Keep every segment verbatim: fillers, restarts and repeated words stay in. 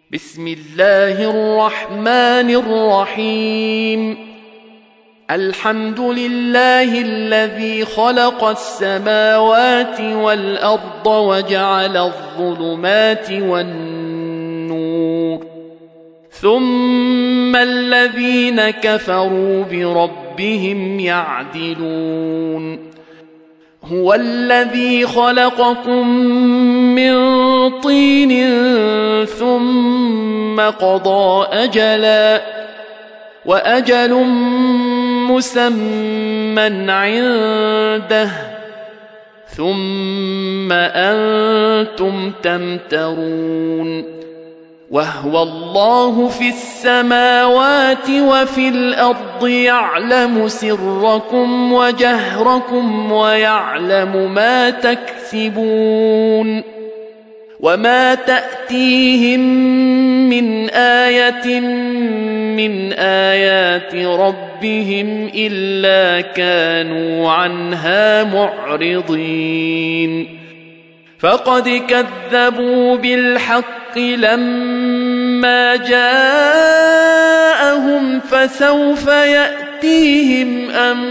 بسم الله الرحمن الرحيم. الحمد لله الذي خلق السماوات والأرض وجعل الظلمات والنور، ثم الذين كفروا بربهم يعدلون. هو الذي خلقكم من طين ثم قضى أجلا، وأجل مسمى عنده، ثم أنتم تمترون. وهو الله في السماوات وفي الأرض يعلم سركم وجهركم ويعلم ما تكسبون. وما تأتيهم من آية من آيات ربهم إلا كانوا عنها معرضين. فقد كذبوا بالحق لما جاءهم، فسوف يأتيهم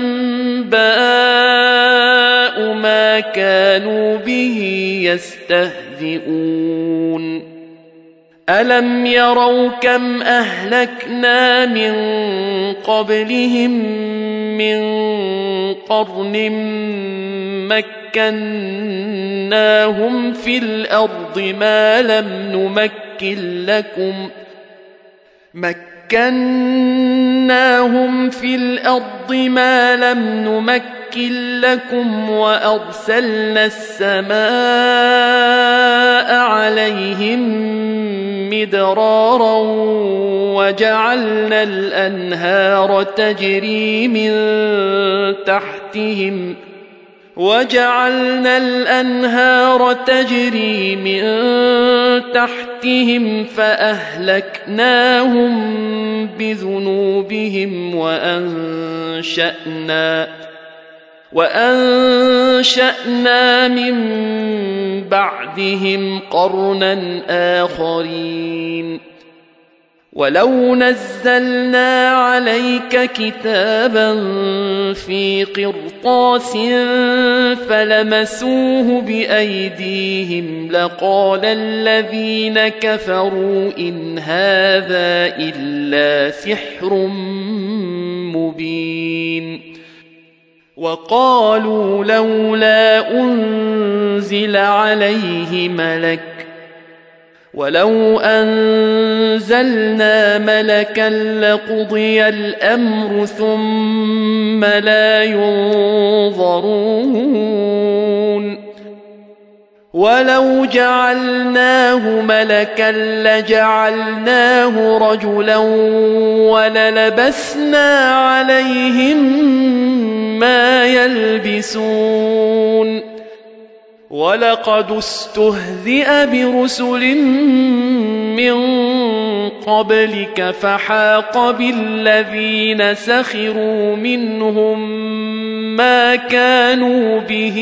أنباء ما كانوا به يستهزئون. ألم يروا كم أهلكنا من قبلهم من قرن مكناهم في الأرض ما لم نمكن لكم مكناهم في الأرض ما لم نمكن لكم وأرسلنا السماء عليهم مدرارا وجعلنا الأنهار تجري من تحتهم وجعلنا الأنهار تجري من تحتهم فأهلكناهم بذنوبهم وأنشأنا وأنشأنا من بعدهم قرنا آخرين. ولو نزلنا عليك كتابا في قرطاس فلمسوه بأيديهم لقال الذين كفروا إن هذا إلا سحر مبين. وقالوا لولا أنزل عليه ملك ولو أنزلنا ملكا لقضي الأمر ثم لا ينظرون. ولو جعلناه ملكا لجعلناه رجلا وللبسنا عليهم ما يلبسون. ولقد استهزئ برسل من قبلك فحاق بالذين سخروا منهم ما كانوا به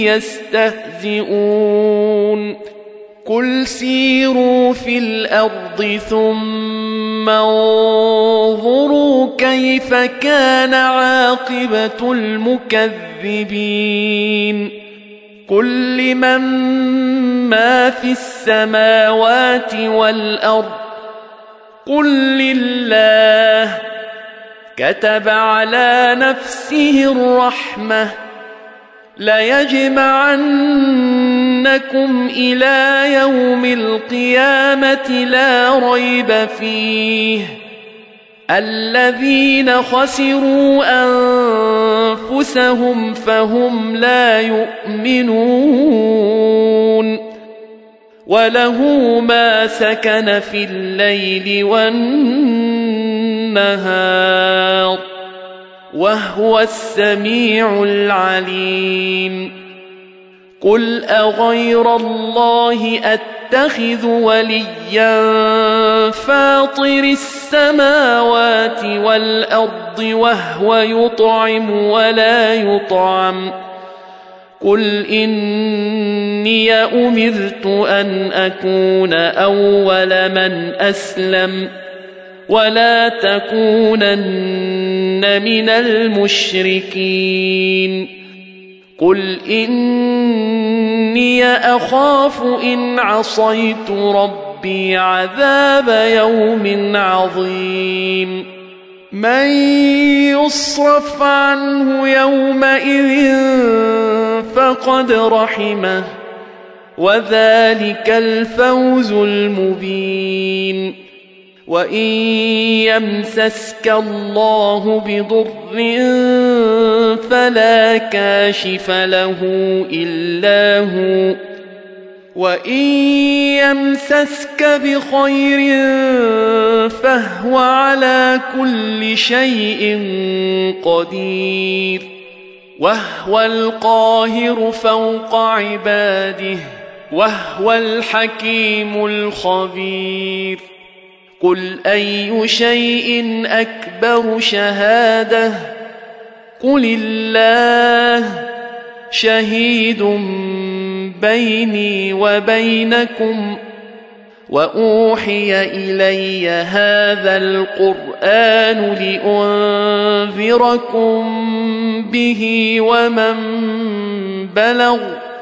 يستهزئون. قل سيروا في الأرض ثم انظروا كيف كان عاقبة المكذبين. قل لمن ما في السماوات والأرض قل لله. كتب على نفسه الرحمة ليجمعنكم إلى يوم القيامة لا ريب فيه. الذين خسروا أنفسهم فهم لا يؤمنون. وله ما سكن في الليل والنهار وهو السميع العليم. قل أغير الله أتخذ وليا فاطر السماوات والأرض وهو يطعم ولا يطعم قل إني أمرت أن أكون أول من أسلم ولا تكونن من المشركين قل إني أخاف إن عصيت ربي عذاب يوم عظيم من يصرف عنه يومئذ فقد رحمه وذلك الفوز المبين وإن يمسسك الله بضر فلا كاشف له إلا هو وإن يمسسك بخير فهو على كل شيء قدير وهو القاهر فوق عباده وهو الحكيم الخبير قل أي شيء أكبر شهادة قل الله شهيد بيني وبينكم وأوحي إلي هذا القرآن لأنذركم به ومن بلغ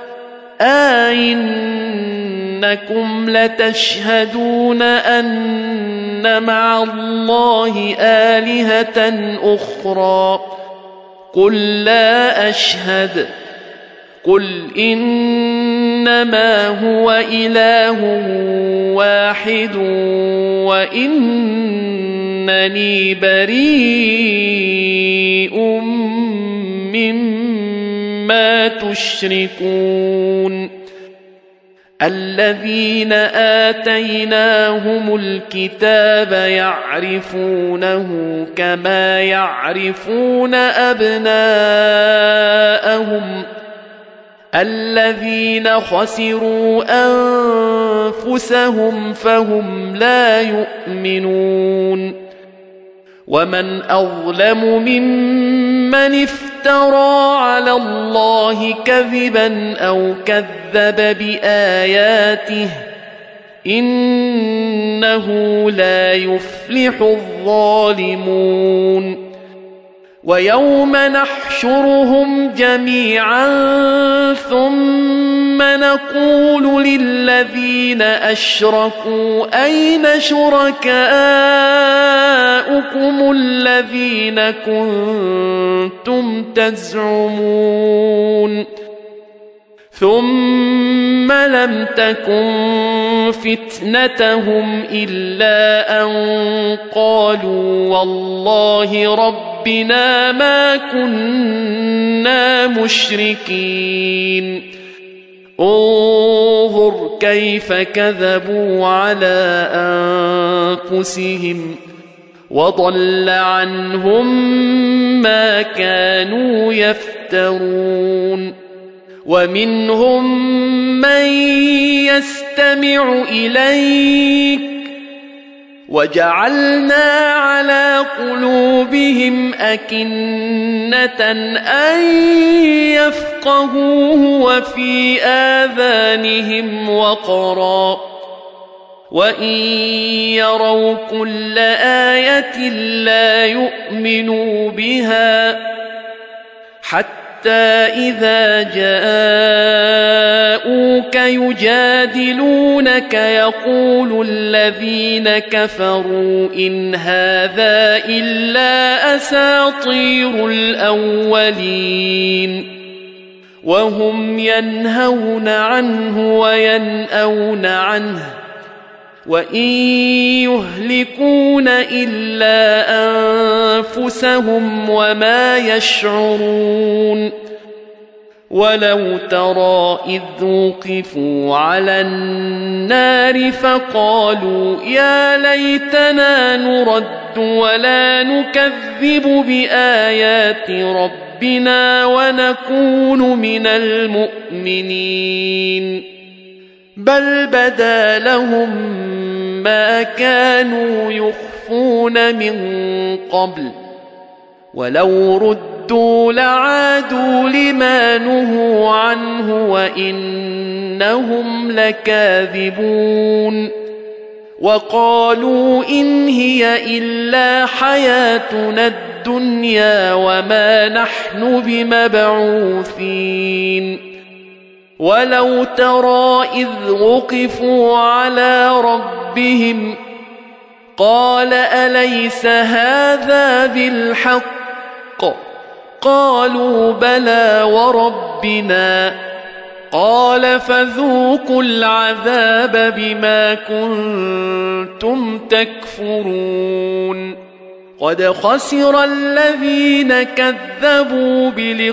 أئنكم لتشهدون أن مع الله آلهة أخرى قل لا أشهد قل إنما هو إله واحد وإنني بريء مما تشركون الذين آتيناهم الكتاب يعرفونه كما يعرفون أبناءهم الذين خسروا أنفسهم فهم لا يؤمنون ومن أظلم ممن افترى على الله كذبا أو كذب بآياته إنه لا يفلح الظالمون ويوم نحشرهم جميعا ثم نقول للذين أشركوا أين شركاؤكم الذين كنتم تزعمون ثم لم تكن فتنتهم إلا أن قالوا والله ربنا ما كنا مشركين انظر كيف كذبوا على أنفسهم وضل عنهم ما كانوا يفترون ومنهم من يستمع إليك وجعلنا على قلوبهم أكنة أن يفقهوه وفي آذانهم وقرا وإن يروا كل آية لا يؤمنوا بها حتى إذا جاءوك يجادلونك يقول الذين كفروا إن هذا إلا أساطير الأولين وهم ينهون عنه وينأون عنه وإن يهلكون إلا أنفسهم وما يشعرون ولو ترى إذ وقفوا على النار فقالوا يا ليتنا نرد ولا نكذب بآيات ربنا ونكون من المؤمنين بل بدا لهم ما كانوا يخفون من قبل ولو ردوا ردوا لعادوا لما نهوا عنه وإنهم لكاذبون وقالوا إن هي إلا حياتنا الدنيا وما نحن بمبعوثين ولو ترى إذ وقفوا على ربهم قال أليس هذا بالحق قالوا بلى وربنا قال فذوقوا العذاب بما كنتم تكفرون قد خسر الذين كذبوا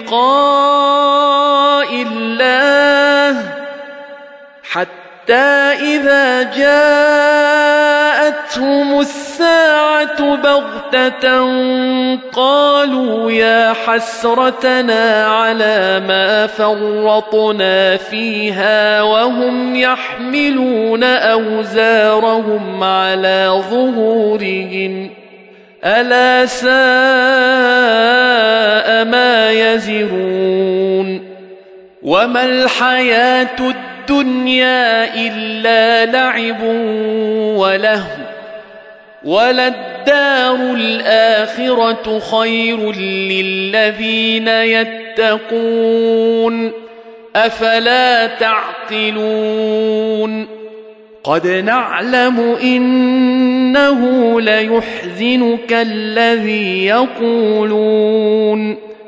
بلقاء الله حتى إذا جاءتهم الساعة بغتة قالوا يا حسرتنا على ما فرطنا فيها وهم يحملون أوزارهم على ظهورهم ألا ساء ما يزرون وما الحياة الدنيا إلا لعب ولهو وللدار الآخرة خير للذين يتقون أفلا تعقلون قد نعلم إنه ليحزنك الذي يقولون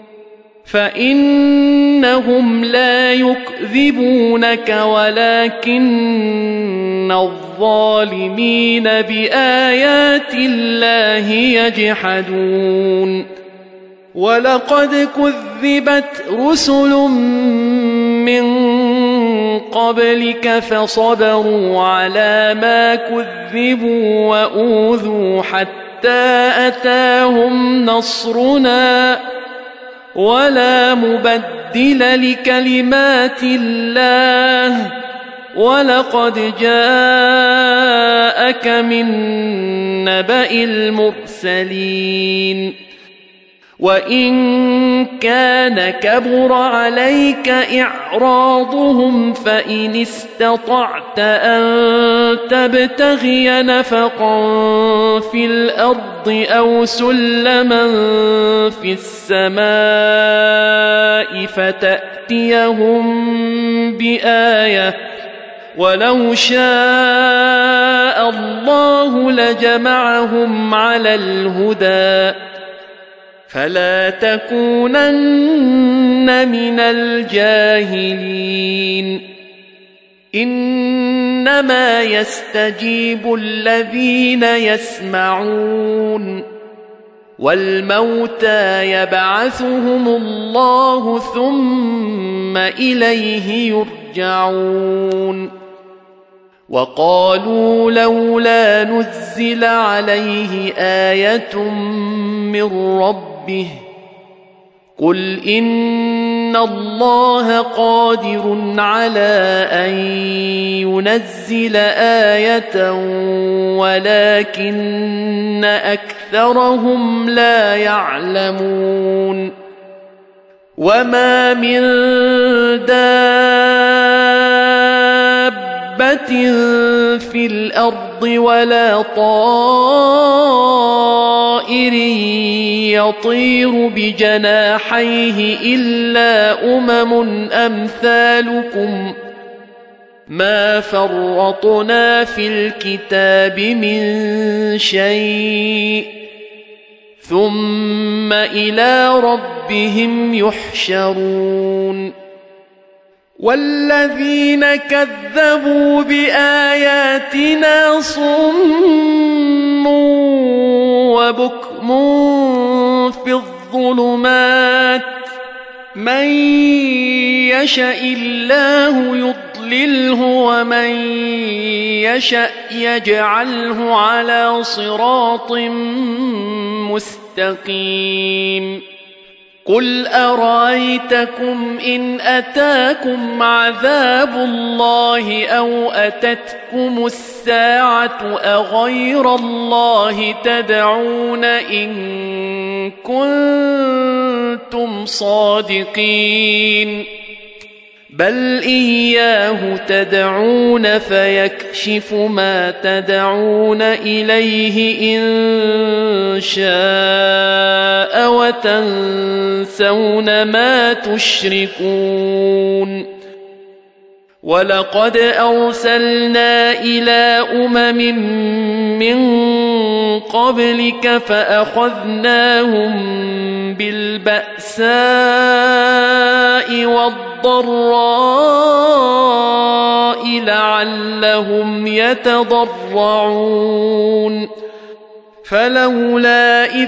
فإنهم لا يكذبونك ولكن الظالمين بآيات الله يجحدون ولقد كذبت رسل من قبلك فصبروا على ما كذبوا وأوذوا حتى أتاهم نصرنا ولا مبدل لكلمات الله ولقد جاءك من نبأ المرسلين وإن كان كبر عليك إعراضهم فإن استطعت أن تبتغي نفقا في الأرض أو سلما في السماء فتأتيهم بآية ولو شاء الله لجمعهم على الهدى فلا تكونن من الجاهلين إنما يستجيب الذين يسمعون والموتى يبعثهم الله ثم إليه يرجعون وقالوا لولا نزل عليه آية من ربه قل إن الله قادر على أن ينزل آية ولكن أكثرهم لا يعلمون وما من دابة في الأرض ولا طائر يطير بجناحيه إلا أمم أمثالكم ما فرطنا في الكتاب من شيء ثم إلى ربهم يحشرون والذين كذبوا بآياتنا صم وبكم في الظلمات من يشاء الله يضلله ومن يشاء يجعله على صراط مستقيم قل أرأيتكم إن أتاكم عذاب الله أو أتتكم الساعة أغير الله تدعون إن كنتم صادقين بل إياه تدعون فيكشف ما تدعون إليه إن شاء وتنسون ما تشركون ولقد أرسلنا إلى أمم من قبلك فأخذناهم بالبأساء والضراء لعلهم يتضرعون فلولا إذ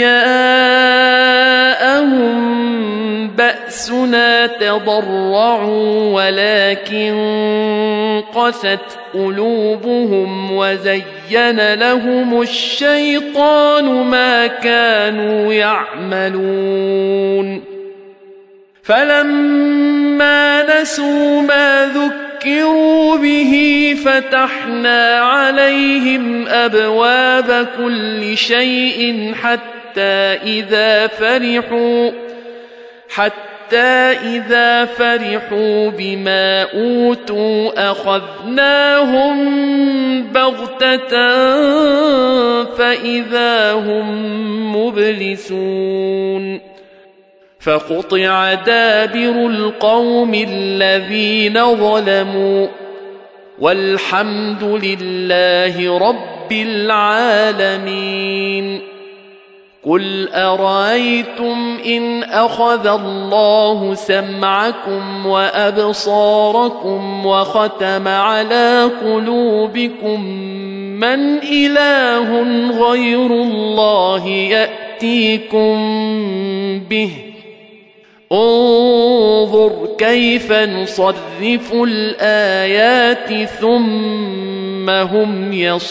جاءهم بأسنا تضرعوا ولكن قست قلوبهم وزين لهم الشيطان ما كانوا يعملون فلما نسوا ما ذكروا به فتحنا عليهم أبواب كل شيء حتى إذا فرحوا حتى إذا فرحوا بما أوتوا أخذناهم بغتة فإذا هم مبلسون فقطع دابر القوم الذين ظلموا والحمد لله رب العالمين قل أرأيتم إن أخذ الله سمعكم وأبصاركم وختم على قلوبكم من إله غير الله يأتيكم به انظر كيف نصرف الآيات ثم هم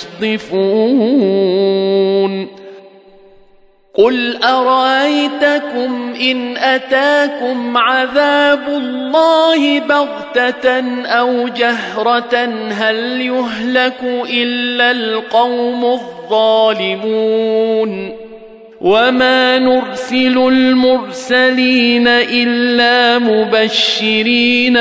يصدفون قل أرأيتكم إن أتاكم عذاب الله بغتة أو جهرة هل يهلك إلا القوم الظالمون وما نرسل المرسلين إلا مبشرين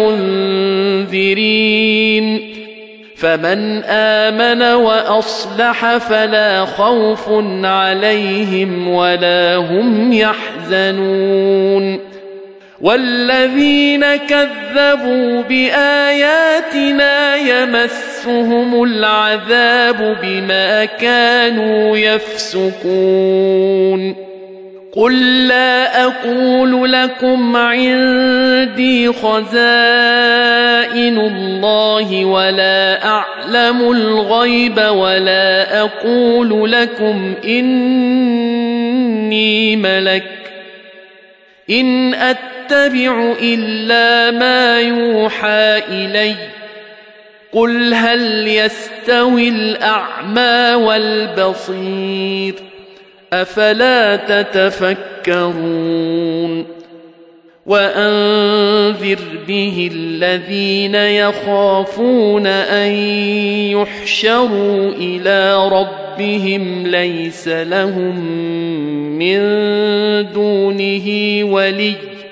ومنذرين فمن آمن وأصلح فلا خوف عليهم ولا هم يحزنون والذين كذبوا بآياتنا يمسهم العذاب بما كانوا يفسقون قل لا أقول لكم عندي خزائن الله ولا أعلم الغيب ولا أقول لكم إني ملك إن أتبع إلا ما يوحى إلي قل هل يستوي الأعمى والبصير أفلا تتفكرون وأنذر به الذين يخافون أن يحشروا إلى ربهم ليس لهم من دونه ولي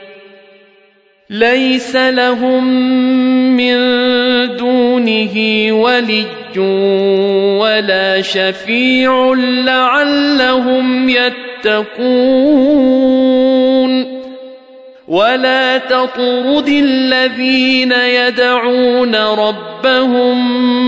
ليس لهم من دونه ولي ولا شفيع لعلهم يتقون ولا تطرد الذين يدعون ربهم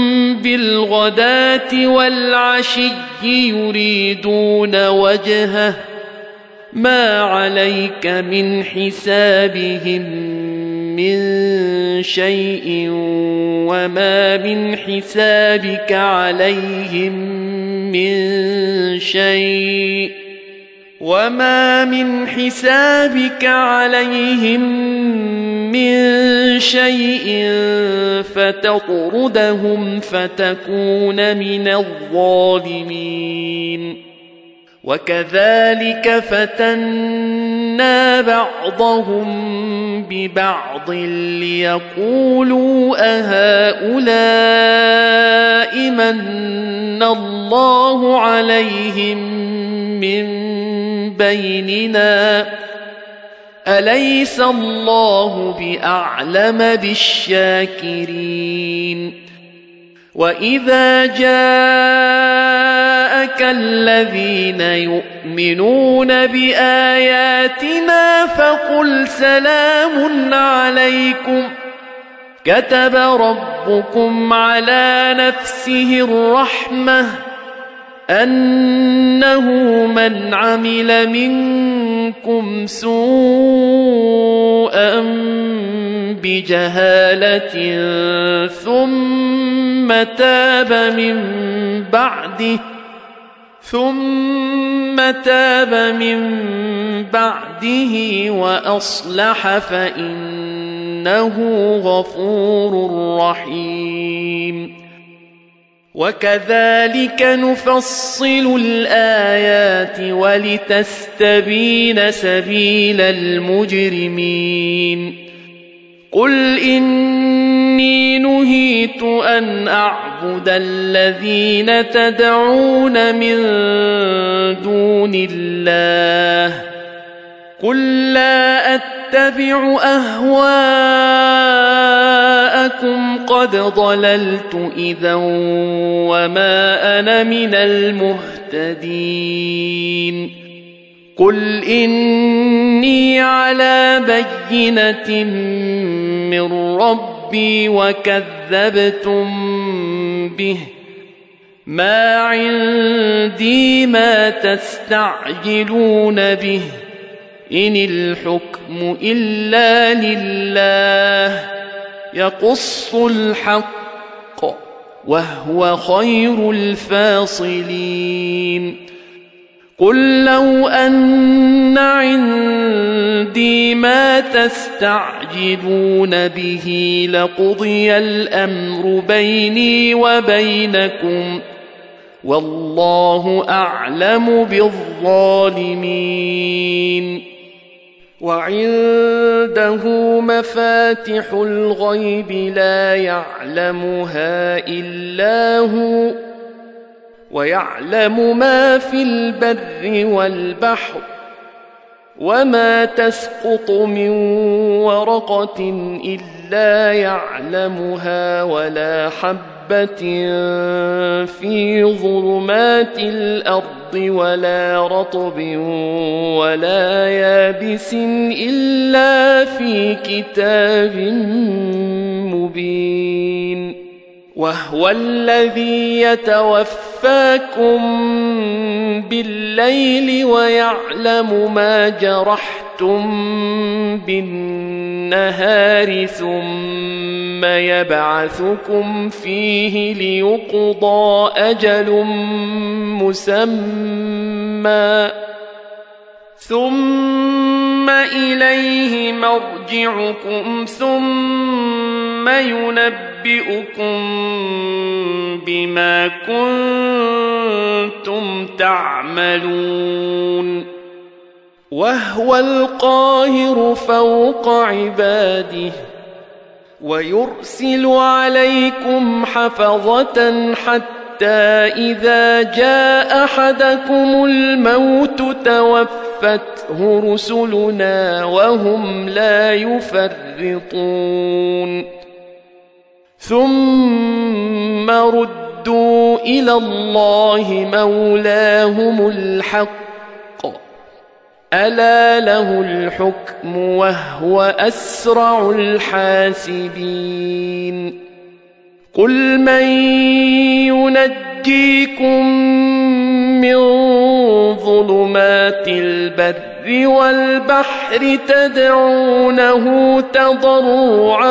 بالغداة والعشي يريدون وجهه ما عليك من حسابهم من شيء وما من حسابك عليهم من شيء وما من حسابك عليهم من شيء فتطردهم فتكون من الظالمين وكذلك فتنا بعضهم ببعض ليقولوا أهؤلاء من الله عليهم من بيننا أليس الله بأعلم بالشاكرين وإذا جاءك الذين يؤمنون بآياتنا فقل سلام عليكم كتب ربكم على نفسه الرحمة أنه من عمل منكم سوءا بجهالة ثم تاب من بعده ثم تاب من بعده وأصلح فإنه غفور رحيم وكذلك نفصل الآيات ولتستبين سبيل المجرمين قل إني نهيت أن أعبد الذين تدعون من دون الله قل لا أتبع أهواءكم قد ضللت إذا وما أنا من المهتدين قل إني على بينة من ربي وكذبتم به ما عندي ما تستعجلون به إن الحكم إلا لله يقص الحق وهو خير الفاصلين قل لو أن عندي ما تستعجلون به لقضي الأمر بيني وبينكم والله أعلم بالظالمين وعنده مفاتح الغيب لا يعلمها إلا هو ويعلم ما في البر والبحر وما تسقط من ورقة إلا يعلمها ولا حبة في ظلمات الأرض ولا رطب ولا يابس إلا في كتاب مبين وهو الذي يتوفاكم بالليل ويعلم ما جرحتم بالنهار ثم يبعثكم فيه ليقضى أجل مسمى ثم إليه مرجعكم ثم ينبئكم بما كنتم تعملون وهو القاهر فوق عباده ويرسل عليكم حفظة حتى إذا جاء أحدكم الموت توفته رسلنا وهم لا يفرطون ثم ردوا إلى الله مولاهم الحق ألا له الحكم وهو أسرع الحاسبين قل من ينجيكم من ظلمات البر والبحر تدعونه تضرعا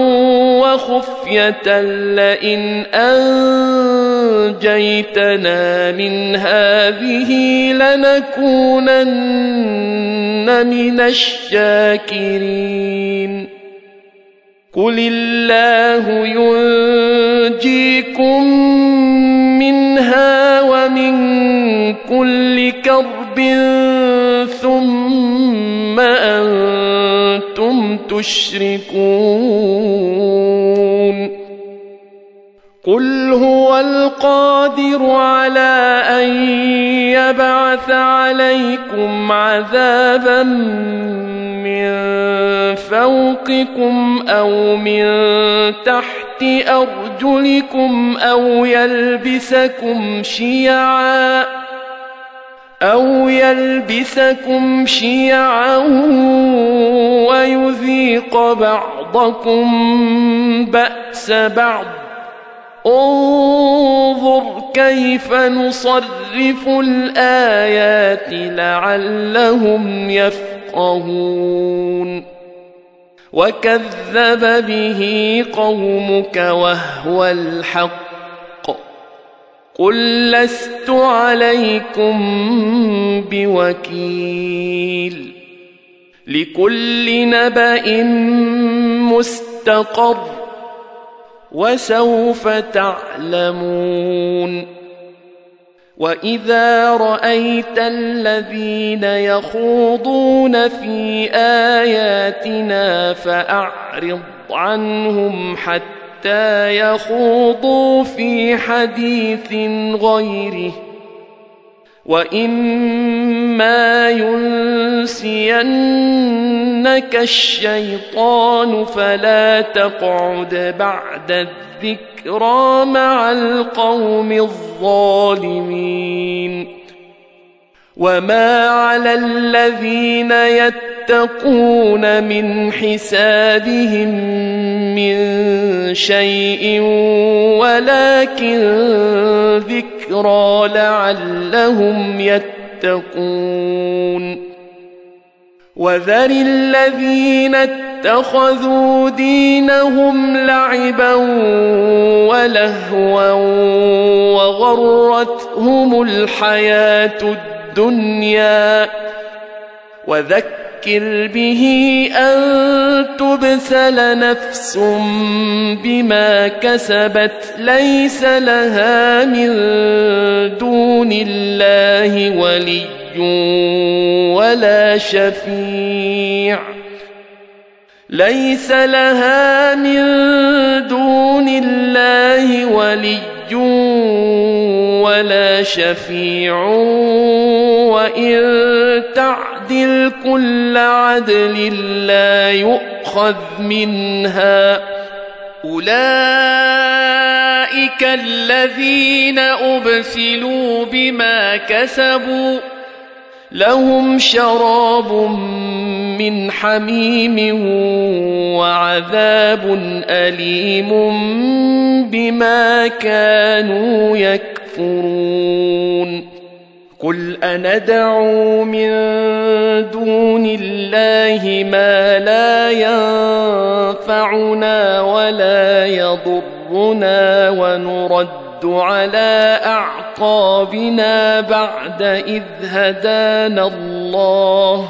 وخفية لئن أنجيتنا من هذه لنكونن من الشاكرين قل الله ينجيكم منها ومن كل كرب ثم أنتم تشركون قل هو القادر على أن يبعث عليكم عذابا من فوقكم أو من تحت أرجلكم أو يلبسكم شيعا أو يلبسكم شيعا ويذيق بعضكم بأس بعض انظر كيف نصرف الآيات لعلهم يفقهون وكذب به قومك وهو الحق قل لست عليكم بوكيل لكل نبأ مستقر وسوف تعلمون وإذا رأيت الذين يخوضون في آياتنا فأعرض عنهم حتى يخوضوا في حديث غيره وإما ينسينك الشيطان فلا تقعد بعد الذكرى مع القوم الظالمين وما على الذين يتقون من حسابهم من شيء ولكن ذكرى لعلهم يتقون وذر الذين اتخذوا دينهم لعبا ولهوا وغرتهم الحياة الدنيا وذكر به أن تبسل نفس بما كسبت ليس لها من دون الله ولي ولا شفيع ليس لها من دون الله ولي ولا شفيع وإن تعدل كل عدل لا يؤخذ منها أولئك الذين أبسلوا بما كسبوا لهم شراب من حميم وعذاب أليم بما كانوا يكفرون قل أندعو من دون الله ما لا ينفعنا ولا يضرنا ونرد على أعقابنا بعد إذ هدانا الله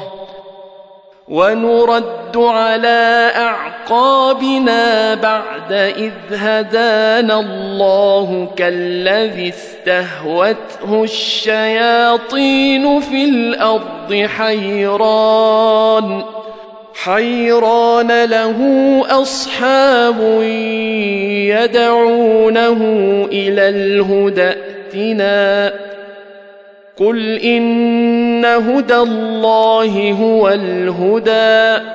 ونرد على أعقابنا بعد إذ هدانا الله كالذي استهوته الشياطين في الأرض حيران حيران له أصحاب يدعونه إلى الهدى ائتنا قل إن هدى الله هو الهدى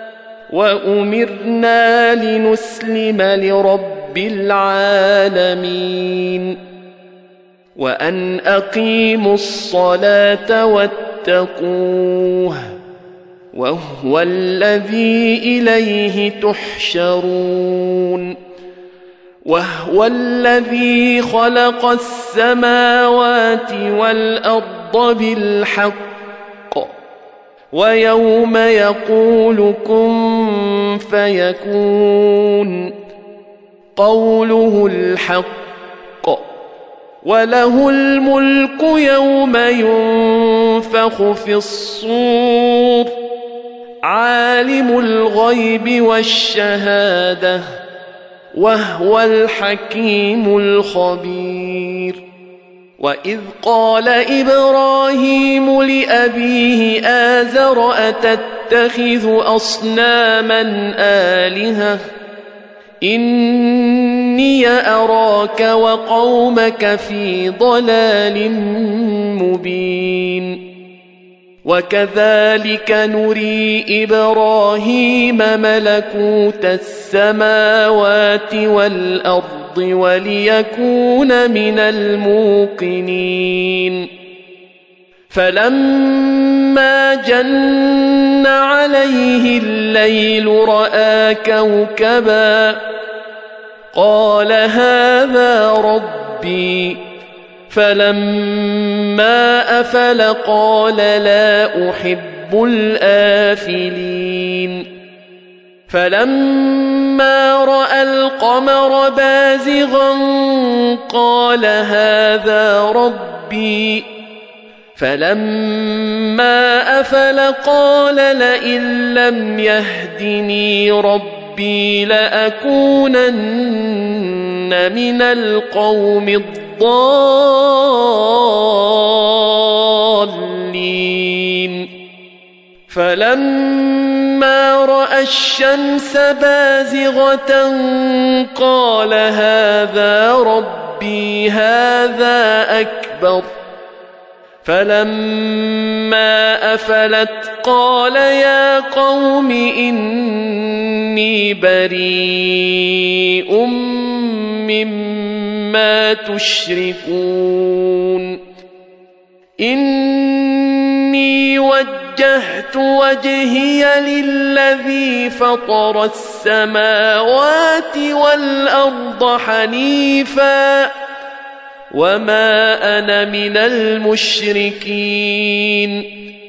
وأمرنا لنسلم لرب العالمين وأن أقيموا الصلاة واتقوه وهو الذي إليه تحشرون وهو الذي خلق السماوات والأرض بالحق ويوم يقول كن فيكون قوله الحق وله الملك يوم ينفخ في الصور عالم الغيب وإذ قال إبراهيم لأبيه آزر أتتخذ أصناما آلهة إني أراك وقومك في ضلال مبين وكذلك نري إبراهيم ملكوت السماوات والأرض وليكون من الموقنين فلما جن عليه الليل رأى كوكبا قال هذا ربي فلما أفل قال لا أحب الآفلين فلما رأى القمر بازغا قال هذا ربي فلما أفل قال لئن لم يهدني ربي لأكونن من القوم الضالين فلما رأى الشمس بازغة قال هذا ربي هذا أكبر فلما أفلت قال يا قوم إني بريء مما تشركون إني وجهت وجهي للذي فطر السماوات والأرض حنيفا وما أنا من المشركين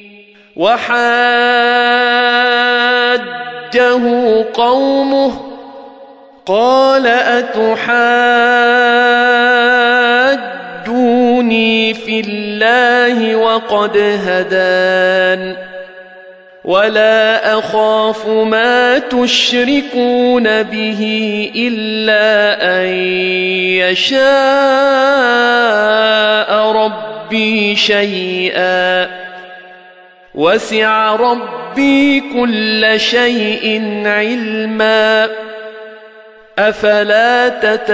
وحاجه قومه قال أتحاجوني في الله وقد هدان ولا أخاف ما تشركون به إلا أن يشاء ربي شيئا وسع ربي كل شيء علما أفلا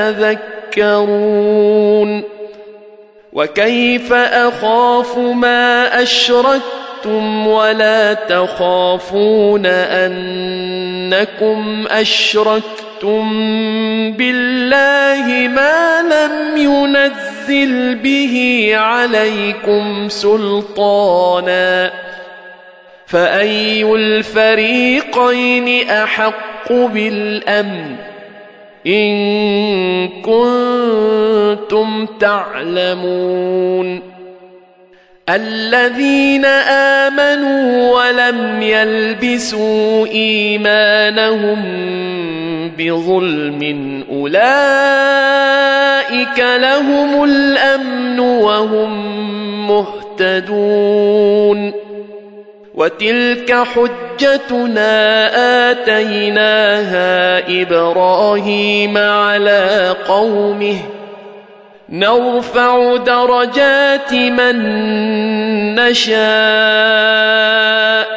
تتذكرون وكيف أخاف ما أشركتم ولا تخافون أنكم أشركتم بالله ما لم ينزل به عليكم سلطانا فأي الفريقين أحق بالأمن إن كنتم تعلمون الذين آمنوا ولم يلبسوا إيمانهم بظلم أولئك لهم الأمن وهم مهتدون وتلك حجتنا آتيناها إبراهيم على قومه نرفع درجات من نشاء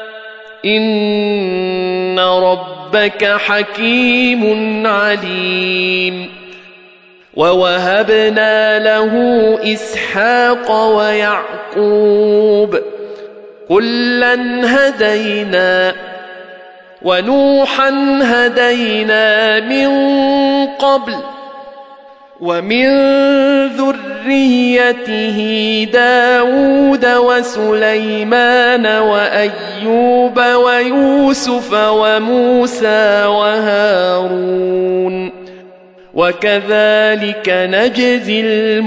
إن ربك حكيم عليم ووهبنا له إسحاق ويعقوب كلا هدينا ونوحا هدينا من قبل ومن ذريته داود وسليمان وأيوب ويوسف وموسى وهارون وكذلك نجزي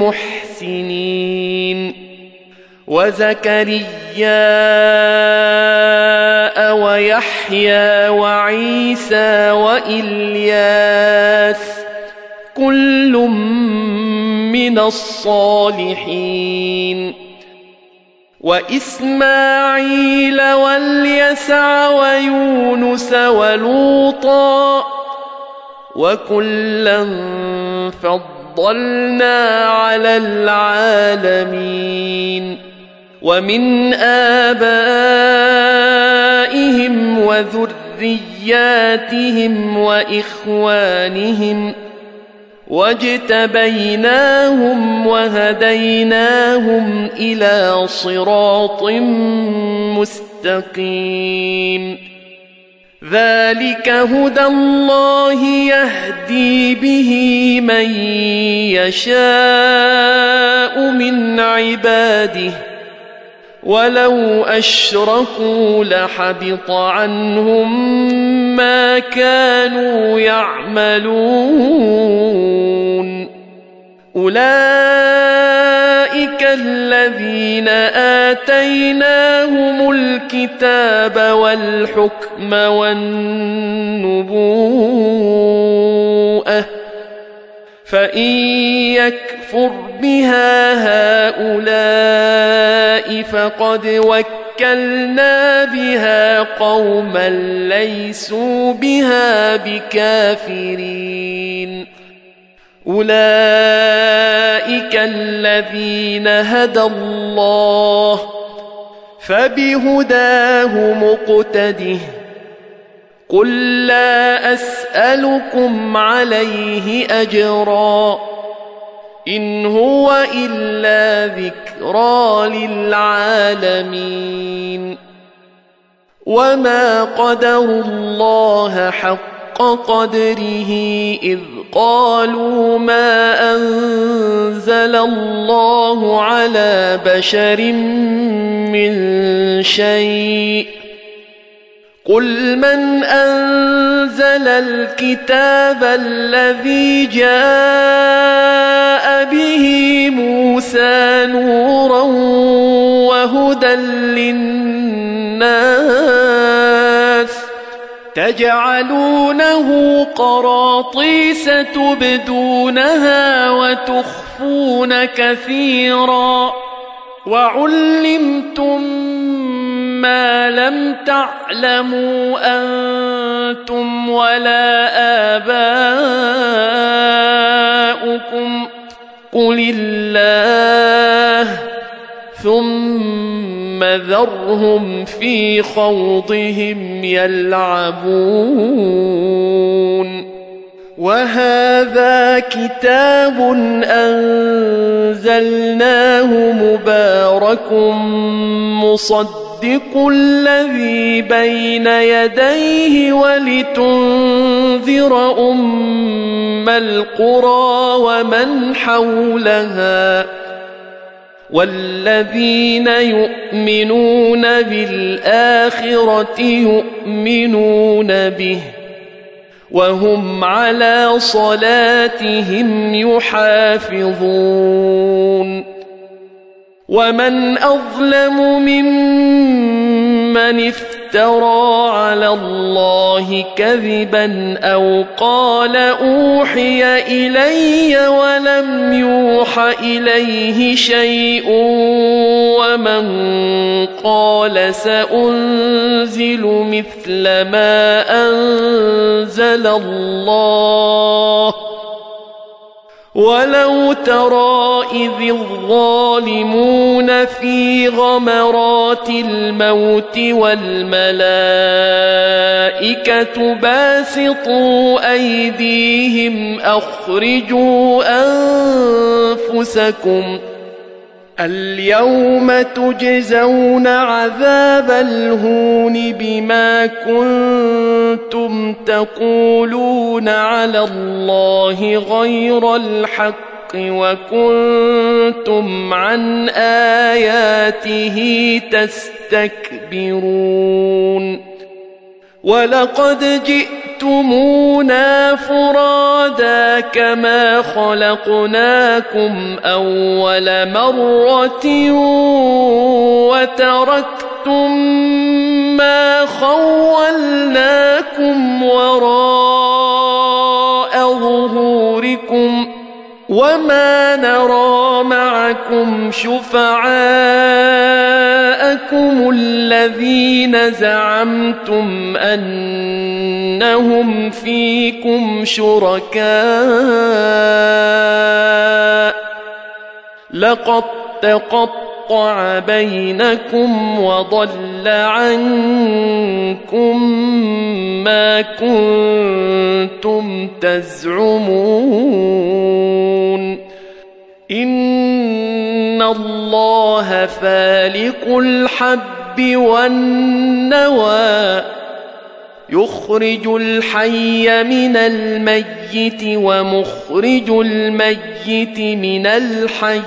المحسنين وزكريا ويحيى وعيسى وإلياس كل من الصالحين وإسماعيل واليسع ويونس ولوطا وكلا فضلنا فضلنا على العالمين ومن آبائهم وذرياتهم وإخوانهم واجتبيناهم وهديناهم إلى صراط مستقيم ذلك هدى الله يهدي به من يشاء من عباده ولو أشركوا لحبط عنهم ما كانوا يعملون أولئك الذين آتيناهم الكتاب والحكم والنبوءة فإن يكفر بها هؤلاء فقد وكلنا بها قوما ليسوا بها بكافرين أولئك الذين هدى الله فبهداه مقتده قل لا أسألكم عليه أجرا إن هو إلا ذكرى للعالمين وما قدروا الله حق قدره إذ قالوا ما أنزل الله على بشر من شيء قل من أنزل الكتاب الذي جاء به موسى نورا وهدى للناس تجعلونه قراطيس تبدونها وتخفون كثيرا وعلمتم ما لم تعلموا أنتم ولا آباؤكم قل الله ثم ذرهم في خوضهم يلعبون وهذا كتاب أنزلناه مبارك مصدق الذي بين يديه ولتنذر أم القرى ومن حولها والذين يؤمنون بالآخرة يؤمنون به وهم على صلاتهم يحافظون ومن أظلم ممن افترى على الله كذبا أو قال أوحي إلي ولم يوح إليه شيء ومن قال سأنزل مثل ما أنزل الله ولو ترى إذ الظالمون في غمرات الموت والملائكة باسطوا أيديهم أخرجوا أنفسكم اليوم تجزون عذاب الهون بما كنتم تقولون على الله غير الحق وكنتم عن آياته تستكبرون ولقد جئتمونا فرادا كما خلقناكم أول مرة وتركتم ما خولناكم وراء ظهوركم وما نرى معكم شفعاءكم الذين زعمتم أنهم فيكم شركاء لقد تقطع بينكم وضل عنكم ما كنتم تزعمون إن الله فالق الحب والنوى يخرج الحي من الميت ومخرج الميت من الحي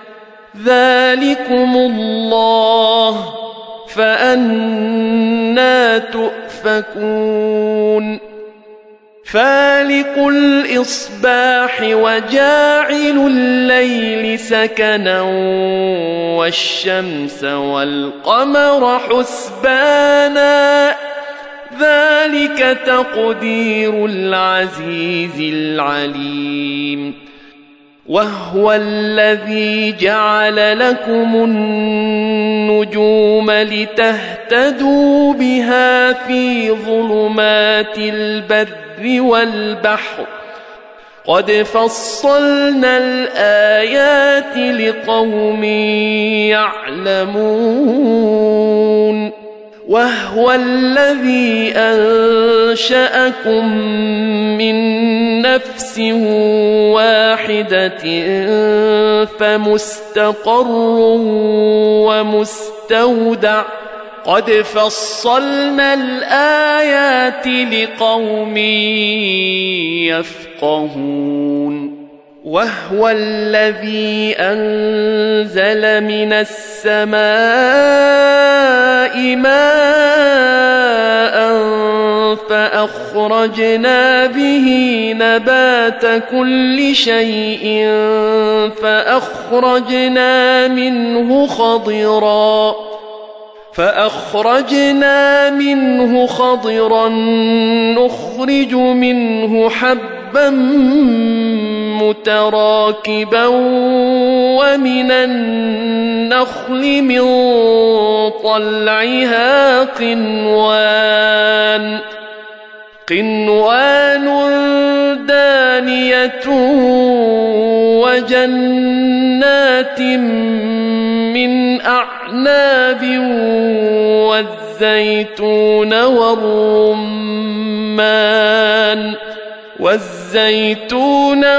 ذلكم الله فأنى تؤفكون فالق الإصباح وجاعل الليل سكنا والشمس والقمر حسبانا ذلك تقدير العزيز العليم وهو الذي جعل لكم النجوم لتهتدوا بها في ظلمات البر والبحر قد فصلنا الآيات لقوم يعلمون وهو الذي أنشأكم من نفس واحدة فمستقر ومستودع قد فصلنا الآيات لقوم يفقهون وهو الذي أنزل من السماء ماء فأخرجنا به نبات كل شيء فأخرجنا منه خضرا فأخرجنا منه خضرا نخرج منه حبا متراكبا ومن النخل من طلعها قنوان قنوان دانية وجنات من أعناب والزيتون والرمان والزيتون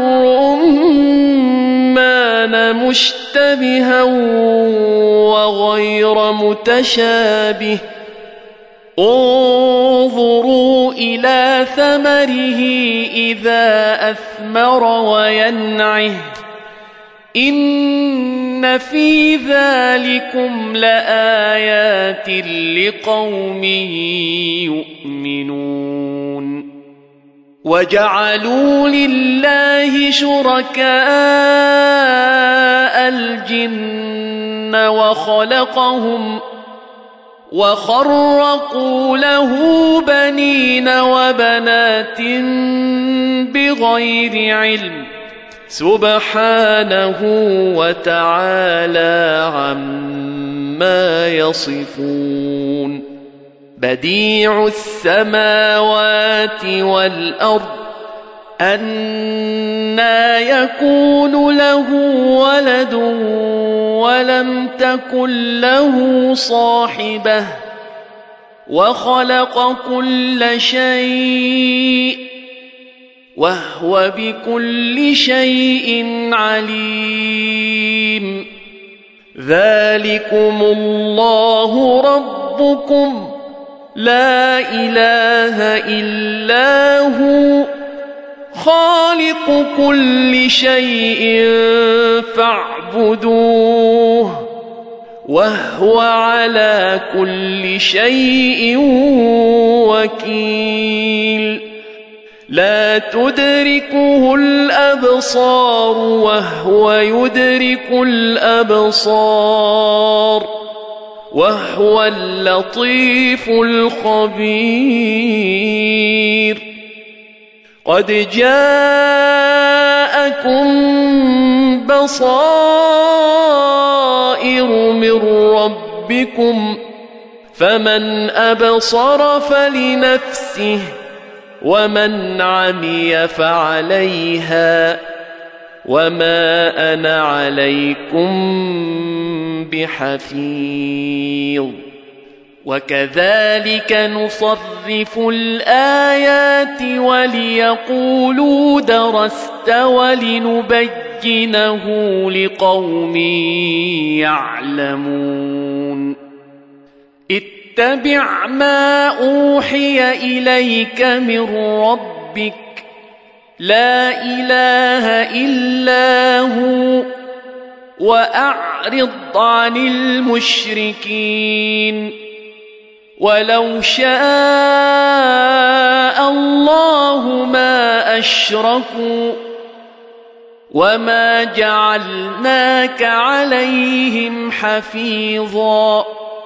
والرمان مشتبها وغير متشابه انظروا إلى ثمره إذا أثمر وينعه إن في ذلكم لآيات لقوم يؤمنون وجعلوا لله شركاء الجن وخلقهم وخرقوا له بنين وبنات بغير علم سبحانه وتعالى عما يصفون بديع السماوات والأرض أنى يكون له ولد ولم تكن له صاحبة وخلق كل شيء وهو بكل شيء عليم ذلكم الله ربكم لا إله إلا هو خالق كل شيء فاعبدوه وهو على كل شيء وكيل لا تدركه الأبصار وهو يدرك الأبصار وهو اللطيف الخبير قد جاء جاءكم بصائر من ربكم فمن أبصر فلنفسه ومن عمي فعليها وما أنا عليكم بحفيظ وكذلك نصرف الآيات وليقولوا درست ولنبينه لقوم يعلمون اتبع ما أوحي إليك من ربك لا إله إلا هو وأعرض عن المشركين ولو شاء الله ما أشركوا وما جعلناك عليهم حفيظا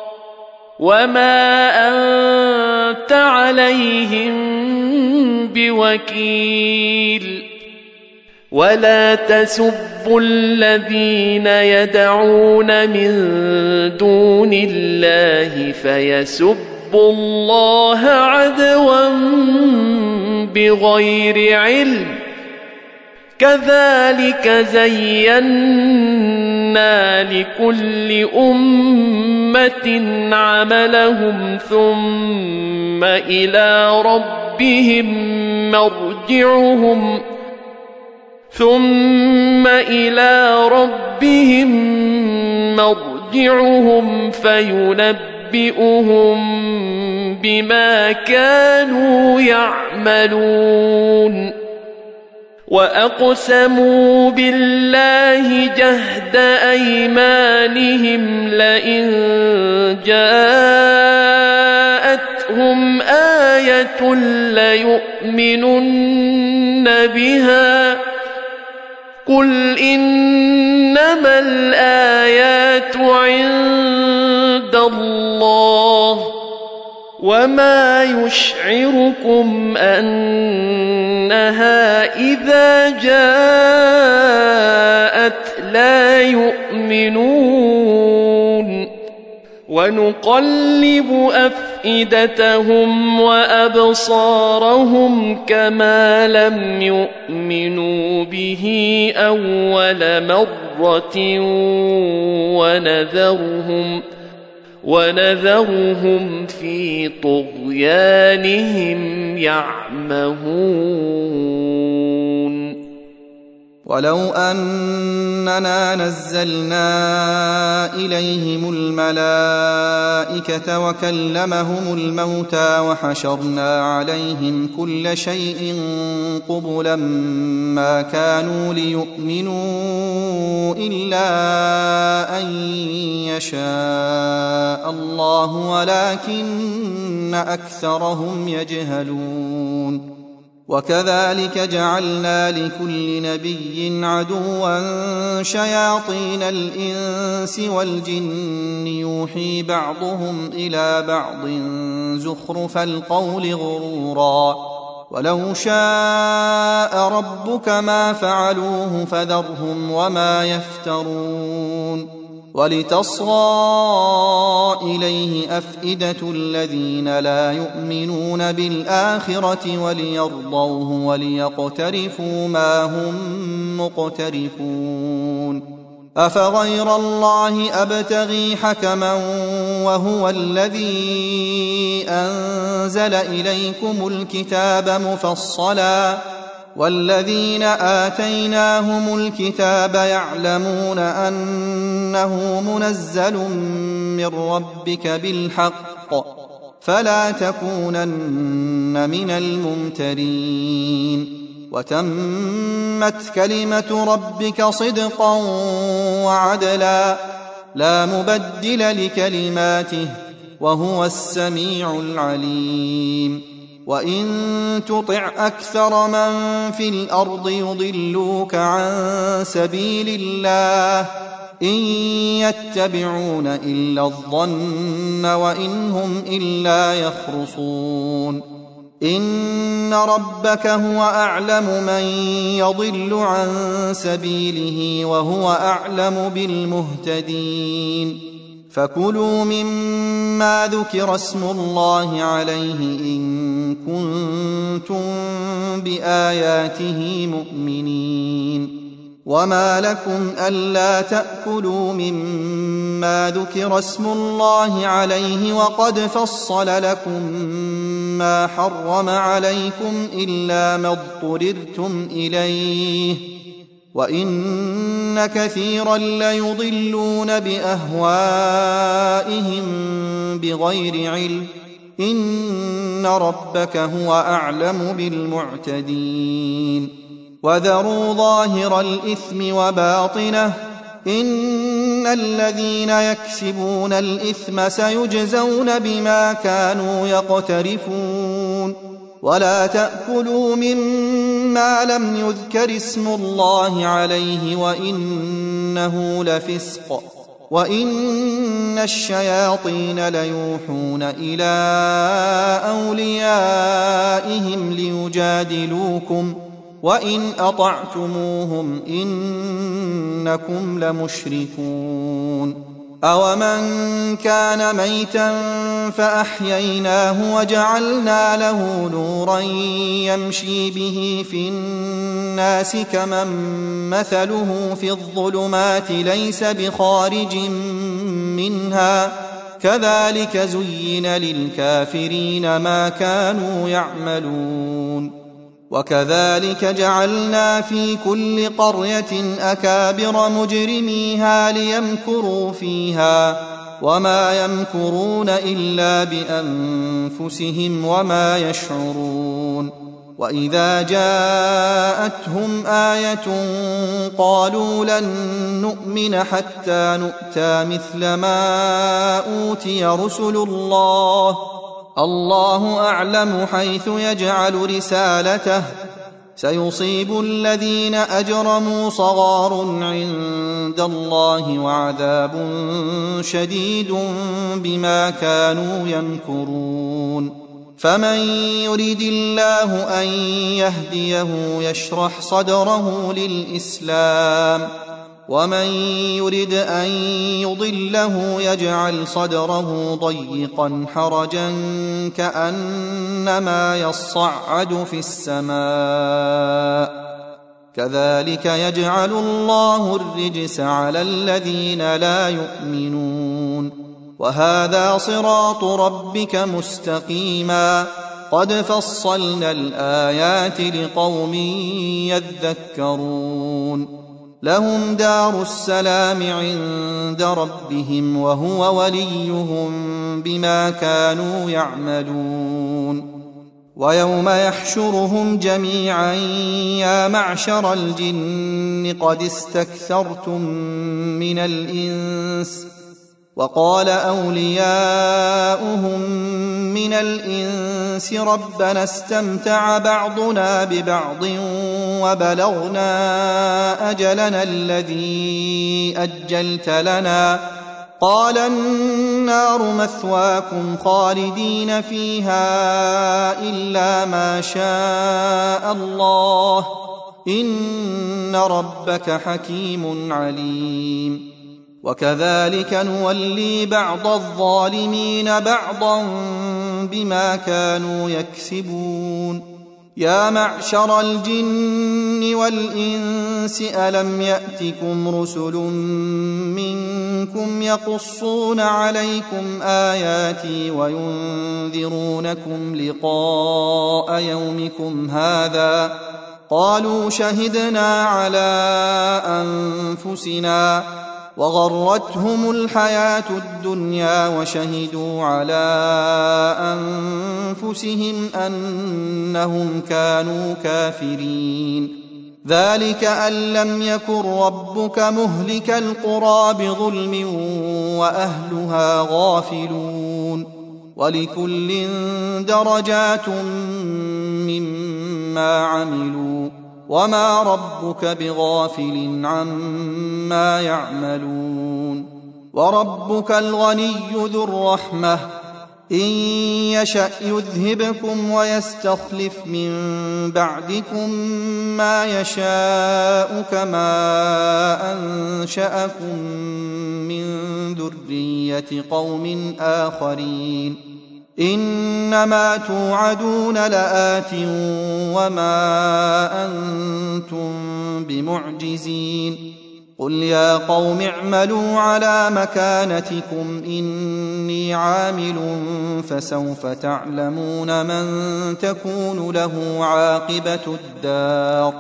وما أنت عليهم بوكيل ولا تسبوا الذين يدعون من دون الله فيسبوا الله عدوا بغير علم كذلك زينا لكل أمة عملهم ثم إلى ربهم مرجعهم ثم إلى ربهم مرجعهم فينبئهم بما كانوا يعملون وأقسموا بالله جهد أيمانهم لئن جاءتهم آية ليؤمنن بها قل إنما الآيات عند الله وما يشعركم أنها إذا جاءت لا يؤمنون ونقلب أفئدتهم وأبصارهم كما لم يؤمنوا به أول مرة ونذرهم ونذرهم في طغيانهم يعمهون ولو أننا نزلنا إليهم الملائكة وكلمهم الموتى وحشرنا عليهم كل شيء قبلا ما كانوا ليؤمنوا إلا أن يشاء الله ولكن أكثرهم يجهلون وكذلك جعلنا لكل نبي عدوا شياطين الإنس والجن يوحي بعضهم إلى بعض زخرف القول غرورا ولو شاء ربك ما فعلوه فذرهم وما يفترون ولتصغى إليه أفئدة الذين لا يؤمنون بالآخرة وليرضوه وليقترفوا ما هم مقترفون أفغير الله أبتغي حكما وهو الذي أنزل إليكم الكتاب مفصلا والذين آتيناهم الكتاب يعلمون أنه منزل من ربك بالحق فلا تكونن من الممترين وتمت كلمة ربك صدقا وعدلا لا مبدل لكلماته وهو السميع العليم وإن تطع أكثر من في الأرض يضلوك عن سبيل الله إن يتبعون إلا الظن وإن هم إلا يخرصون إن ربك هو أعلم من يضل عن سبيله وهو أعلم بالمهتدين. فكلوا مما ذكر اسم الله عليه إن كنتم بآياته مؤمنين. وما لكم ألا تأكلوا مما ذكر اسم الله عليه وقد فصل لكم ما حرم عليكم إلا ما اضطررتم إليه وإن كثيرا ليضلون بأهوائهم بغير علم إن ربك هو أعلم بالمعتدين. وذروا ظاهر الإثم وباطنه إن الذين يكسبون الإثم سيجزون بما كانوا يقترفون. ولا تأكلوا مما لم يذكر اسم الله عليه وإنه لفسق وإن الشياطين ليوحون إلى أوليائهم ليجادلوكم وإن أطعتموهم إنكم لمشركون. أومن كان ميتا فأحييناه وجعلنا له نورا يمشي به في الناس كمن مثله في الظلمات ليس بخارج منها كذلك زين للكافرين ما كانوا يعملون. وكذلك جعلنا في كل قرية أكابر مجرميها ليمكروا فيها وما يمكرون إلا بأنفسهم وما يشعرون. وإذا جاءتهم آية قالوا لن نؤمن حتى نؤتى مثل ما أوتي رسل الله الله أعلم حيث يجعل رسالته سيصيب الذين أجرموا صغار عند الله وعذاب شديد بما كانوا يمكرون. فمن يريد الله أن يهديه يشرح صدره للإسلام ومن يرد أن يضله يجعل صدره ضيقا حرجا كأنما يصعد في السماء كذلك يجعل الله الرجس على الذين لا يؤمنون. وهذا صراط ربك مستقيما قد فصلنا الآيات لقوم يذكرون. لهم دار السلام عند ربهم وهو وليهم بما كانوا يعملون. ويوم يحشرهم جميعا يا معشر الجن قد استكثرتم من الإنس وقال أولياؤهم من الإنس ربنا استمتع بعضنا ببعض وبلغنا أجلنا الذي أجلت لنا قال النار مثواكم خالدين فيها إلا ما شاء الله إن ربك حكيم عليم. وكذلك نولي بعض الظالمين بعضا بما كانوا يكسبون. يا معشر الجن والإنس ألم يأتكم رسل منكم يقصون عليكم آياتي وينذرونكم لقاء يومكم هذا قالوا شهدنا على أنفسنا وغرتهم الحياة الدنيا وشهدوا على أنفسهم أنهم كانوا كافرين. ذلك أن لم يكن ربك مهلك القرى بظلم وأهلها غافلون. ولكل درجات مما عملوا وما ربك بغافل عما يعملون. وربك الغني ذو الرحمة إن يشأ يذهبكم ويستخلف من بعدكم ما يشاء كما أنشأكم من ذرية قوم آخرين إنما توعدون لآت وما أنتم بمعجزين قل يا قوم اعملوا على مكانتكم إني عامل فسوف تعلمون من تكون له عاقبة الدار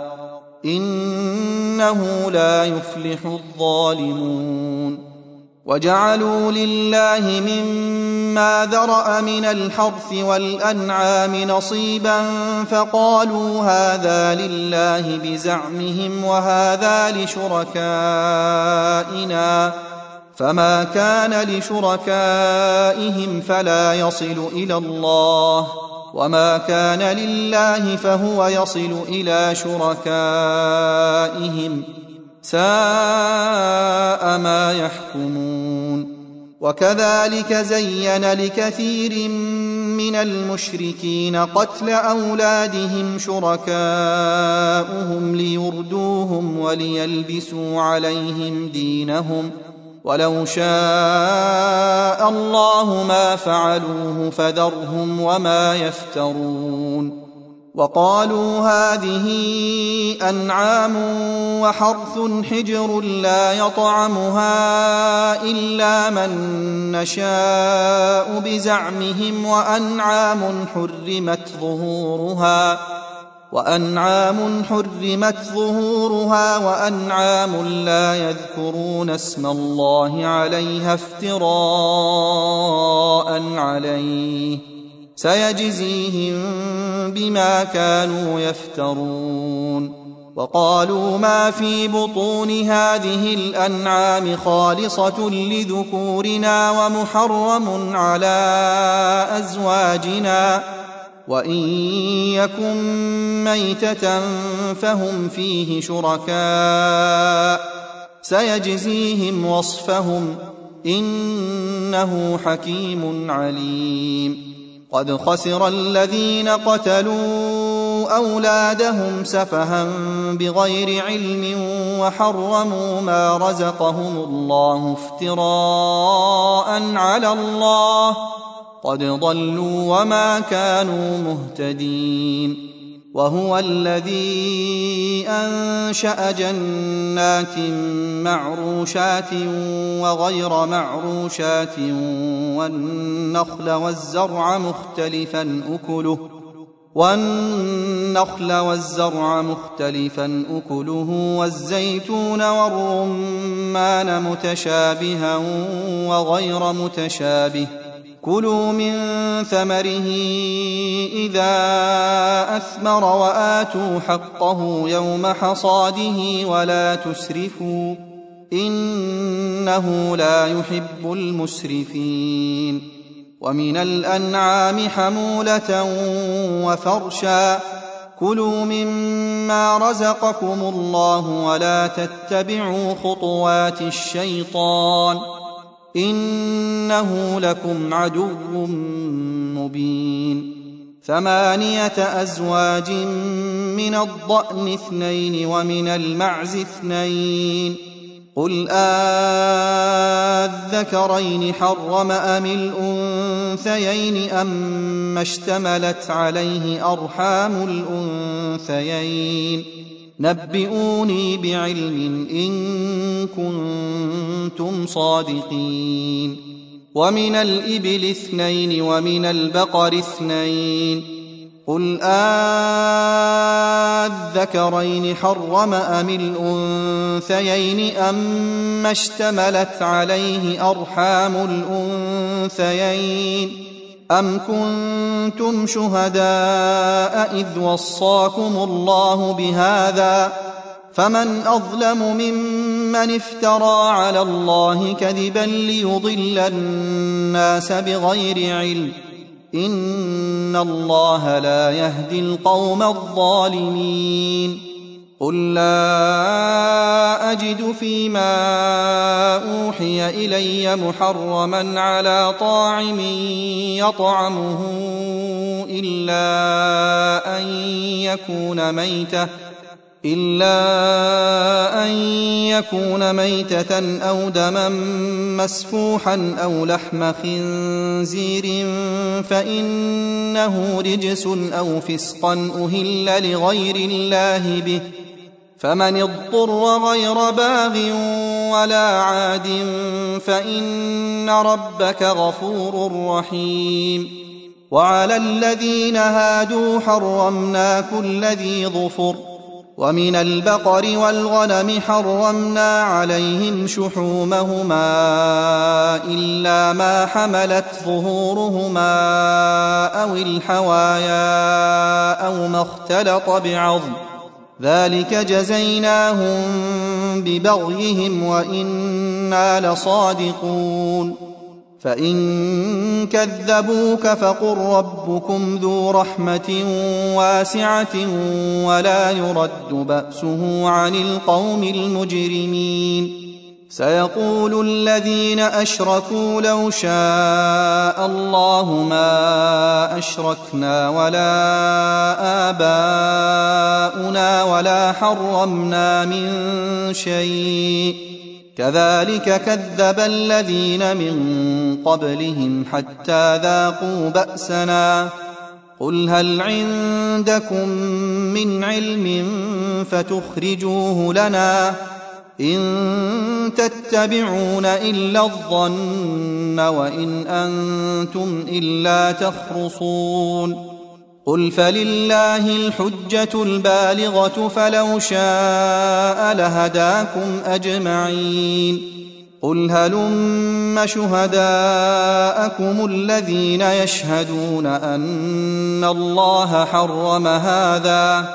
إنه لا يفلح الظالمون وجعلوا لله مما ذرأ من الحرث والأنعام نصيبا فقالوا هذا لله بزعمهم وهذا لشركائنا فما كان لشركائهم فلا يصل إلى الله وما كان لله فهو يصل إلى شركائهم ساء ما يحكمون وكذلك زين لكثير من المشركين قتل أولادهم شركاؤهم ليردوهم وليلبسوا عليهم دينهم ولو شاء الله ما فعلوه فذرهم وما يفترون وقالوا هذه أنعام وحرث حجر لا يطعمها إلا من نشاء بزعمهم وأنعام حرمت ظهورها وأنعام حرمت ظهورها وأنعام لا يذكرون اسم الله عليها افتراء عليه سيجزيهم بما كانوا يفترون وقالوا ما في بطون هذه الأنعام خالصة لذكورنا ومحرم على أزواجنا وإن يكن ميتة فهم فيه شركاء سيجزيهم وصفهم إنه حكيم عليم قد خسر الذين قتلوا أولادهم سفها بغير علم وحرموا ما رزقهم الله افتراء على الله قد ضلوا وما كانوا مهتدين وهو الذي أنشأ جنات معروشات وغير معروشات والنخل والزرع مختلفا أكله والنخل والزرع مختلفا أكله والزيتون والرمان متشابها وغير متشابه كلوا من ثمره إذا أثمر وآتوا حقه يوم حصاده ولا تسرفوا إنه لا يحب المسرفين ومن الأنعام حمولة وفرشا كلوا مما رزقكم الله ولا تتبعوا خطوات الشيطان إنه لكم عدو مبين ثمانية أزواج من الضأن اثنين ومن المعز اثنين قل آذكرين حرم أم الأنثيين أم اشتملت عليه أرحام الأنثيين نبئوني بعلم إن كنتم صادقين ومن الإبل اثنين ومن البقر اثنين قل آذكرين حرم أم الأنثيين أم اشتملت عليه أرحام الأنثيين أم كنتم شهداء إذ وصاكم الله بهذا فمن أظلم ممن افترى على الله كذبا ليضل الناس بغير علم إن الله لا يهدي القوم الظالمين قل لا أجد فيما أوحي إلي محرما على طاعم يطعمه إلا أن يكون ميتة إلا أن يكون ميتة أو دما مسفوحا أو لحم خنزير فإنه رجس أو فسقا أهل لغير الله به فمن اضطر غير باغ ولا عاد فإن ربك غفور رحيم. وعلى الذين هادوا حرمنا كل ذي ظفر ومن البقر والغنم حرمنا عليهم شحومهما إلا ما حملت ظهورهما أو الحوايا أو ما اختلط بعظم ذلك جزيناهم ببغيهم وإنا لصادقون. فإن كذبوك فقل ربكم ذو رحمة واسعة ولا يرد بأسه عن القوم المجرمين. سيقول الذين أشركوا لو شاء الله ما أشركنا ولا آباؤنا ولا حرمنا من شيء كذلك كذب الذين من قبلهم حتى ذاقوا بأسنا. قل هل عندكم من علم فتخرجوه لنا إن تتبعون إلا الظن وإن أنتم إلا تخرصون. قل فلله الحجة البالغة فلو شاء لهداكم أجمعين. قل هلم شهداءكم الذين يشهدون أن الله حرم هذا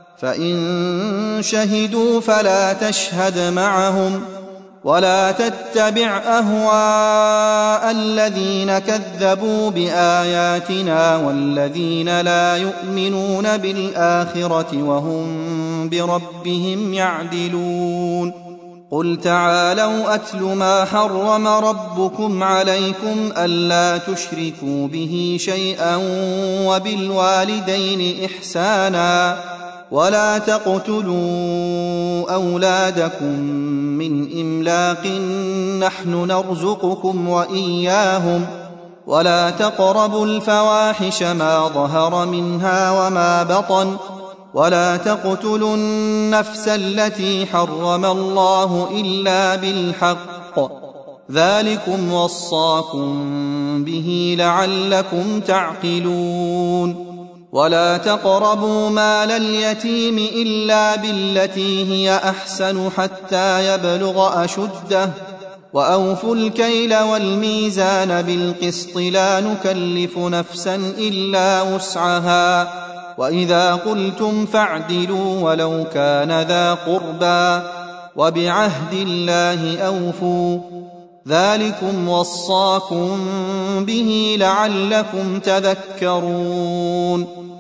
فإن شهدوا فلا تشهد معهم ولا تتبع أهواء الذين كذبوا بآياتنا والذين لا يؤمنون بالآخرة وهم بربهم يعدلون. قل تعالوا أتل ما حرم ربكم عليكم ألا تشركوا به شيئا وبالوالدين إحسانا ولا تقتلوا أولادكم من إملاق نحن نرزقكم وإياهم ولا تقربوا الفواحش ما ظهر منها وما بطن ولا تقتلوا النفس التي حرم الله إلا بالحق ذلكم وصاكم به لعلكم تعقلون. ولا تقربوا مال اليتيم إلا بالتي هي أحسن حتى يبلغ أشده وأوفوا الكيل والميزان بالقسط لا نكلف نفسا إلا وسعها وإذا قلتم فاعدلوا ولو كان ذا قربى وبعهد الله أوفوا ذلكم وصاكم به لعلكم تذكرون.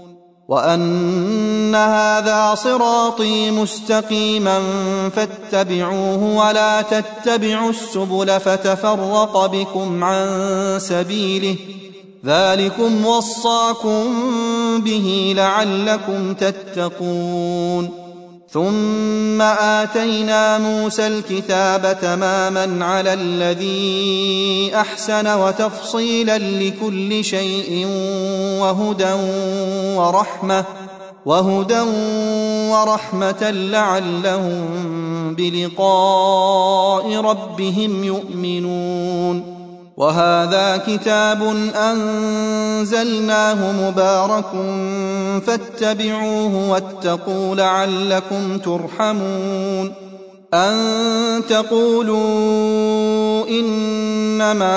وأن هذا صراطي مستقيما فاتبعوه ولا تتبعوا السبل فتفرق بكم عن سبيله ذلكم وصاكم به لعلكم تتقون. ثم آتينا موسى الكتاب تماما على الذي أحسن وتفصيلا لكل شيء وهدى ورحمة وهدى ورحمة لعلهم بلقاء ربهم يؤمنون. وهذا كتاب أنزلناه مبارك فاتبعوه واتقوا لعلكم ترحمون. أن تقولوا إنما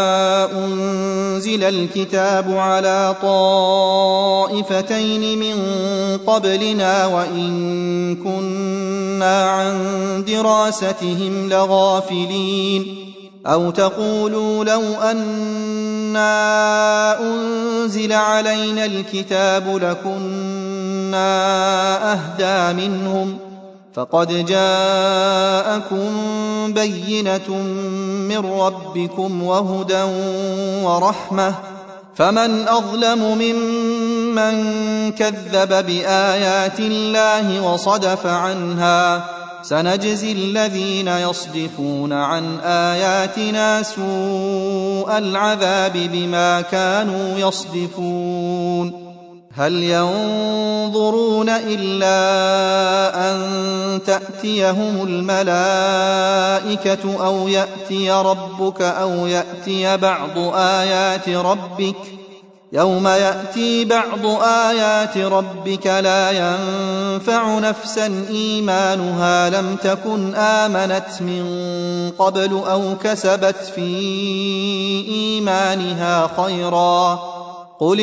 أنزل الكتاب على طائفتين من قبلنا وإن كنا عن دراستهم لغافلين. أو تقولوا لو أنا أنزل علينا الكتاب لكنا أهدى منهم فقد جاءكم بينة من ربكم وهدى ورحمة، فمن أظلم ممن كذب بآيات الله وصدف عنها. سنجزي الذين يصدفون عن آياتنا سوء العذاب بما كانوا يصدفون. هل ينظرون إلا أن تأتيهم الملائكة أو يأتي ربك أو يأتي بعض آيات ربك؟ يوم يأتي بعض آيات ربك لا ينفع نفسا إيمانها لم تكن آمنت من قبل أو كسبت في إيمانها خيرا. قل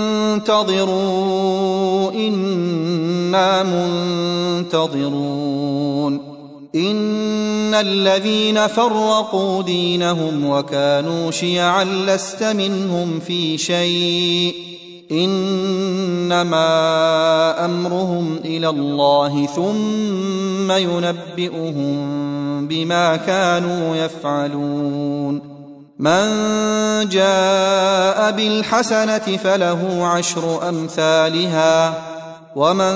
انتظروا إنا منتظرون. إن الذين فرقوا دينهم وكانوا شيعا لست منهم في شيء، إنما أمرهم إلى الله ثم ينبئهم بما كانوا يفعلون. من جاء بالحسنة فله عشر أمثالها، ومن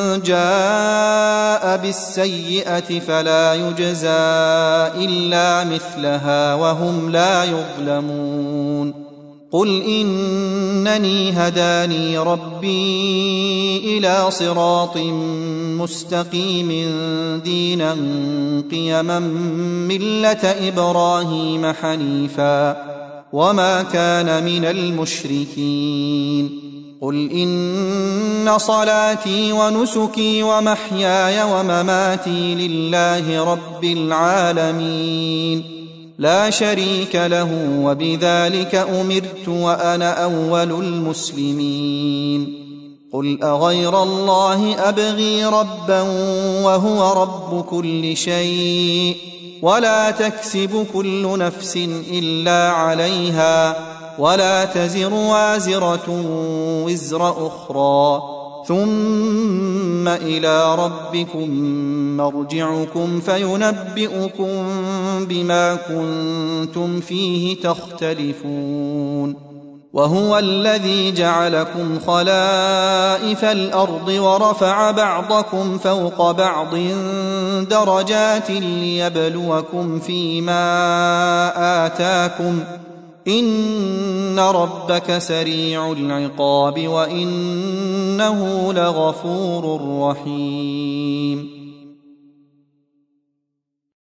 جاء بالسيئة فلا يجزى إلا مثلها وهم لا يظلمون. قل إنني هداني ربي إلى صراط مستقيم دينا قيما ملة إبراهيم حنيفا وما كان من المشركين. قل إن صلاتي ونسكي ومحياي ومماتي لله رب العالمين لا شريك له وبذلك أمرت وأنا أول المسلمين. قل أغير الله أبغي ربا وهو رب كل شيء ولا تكسب كل نفس إلا عليها ولا تزر وازرة وزر أخرى ثم إلى ربكم مرجعكم فينبئكم بما كنتم فيه تختلفون. وهو الذي جعلكم خلائف الأرض ورفع بعضكم فوق بعض درجات ليبلوكم فيما آتاكم إن ربك سريع العقاب وإنه لغفور رحيم.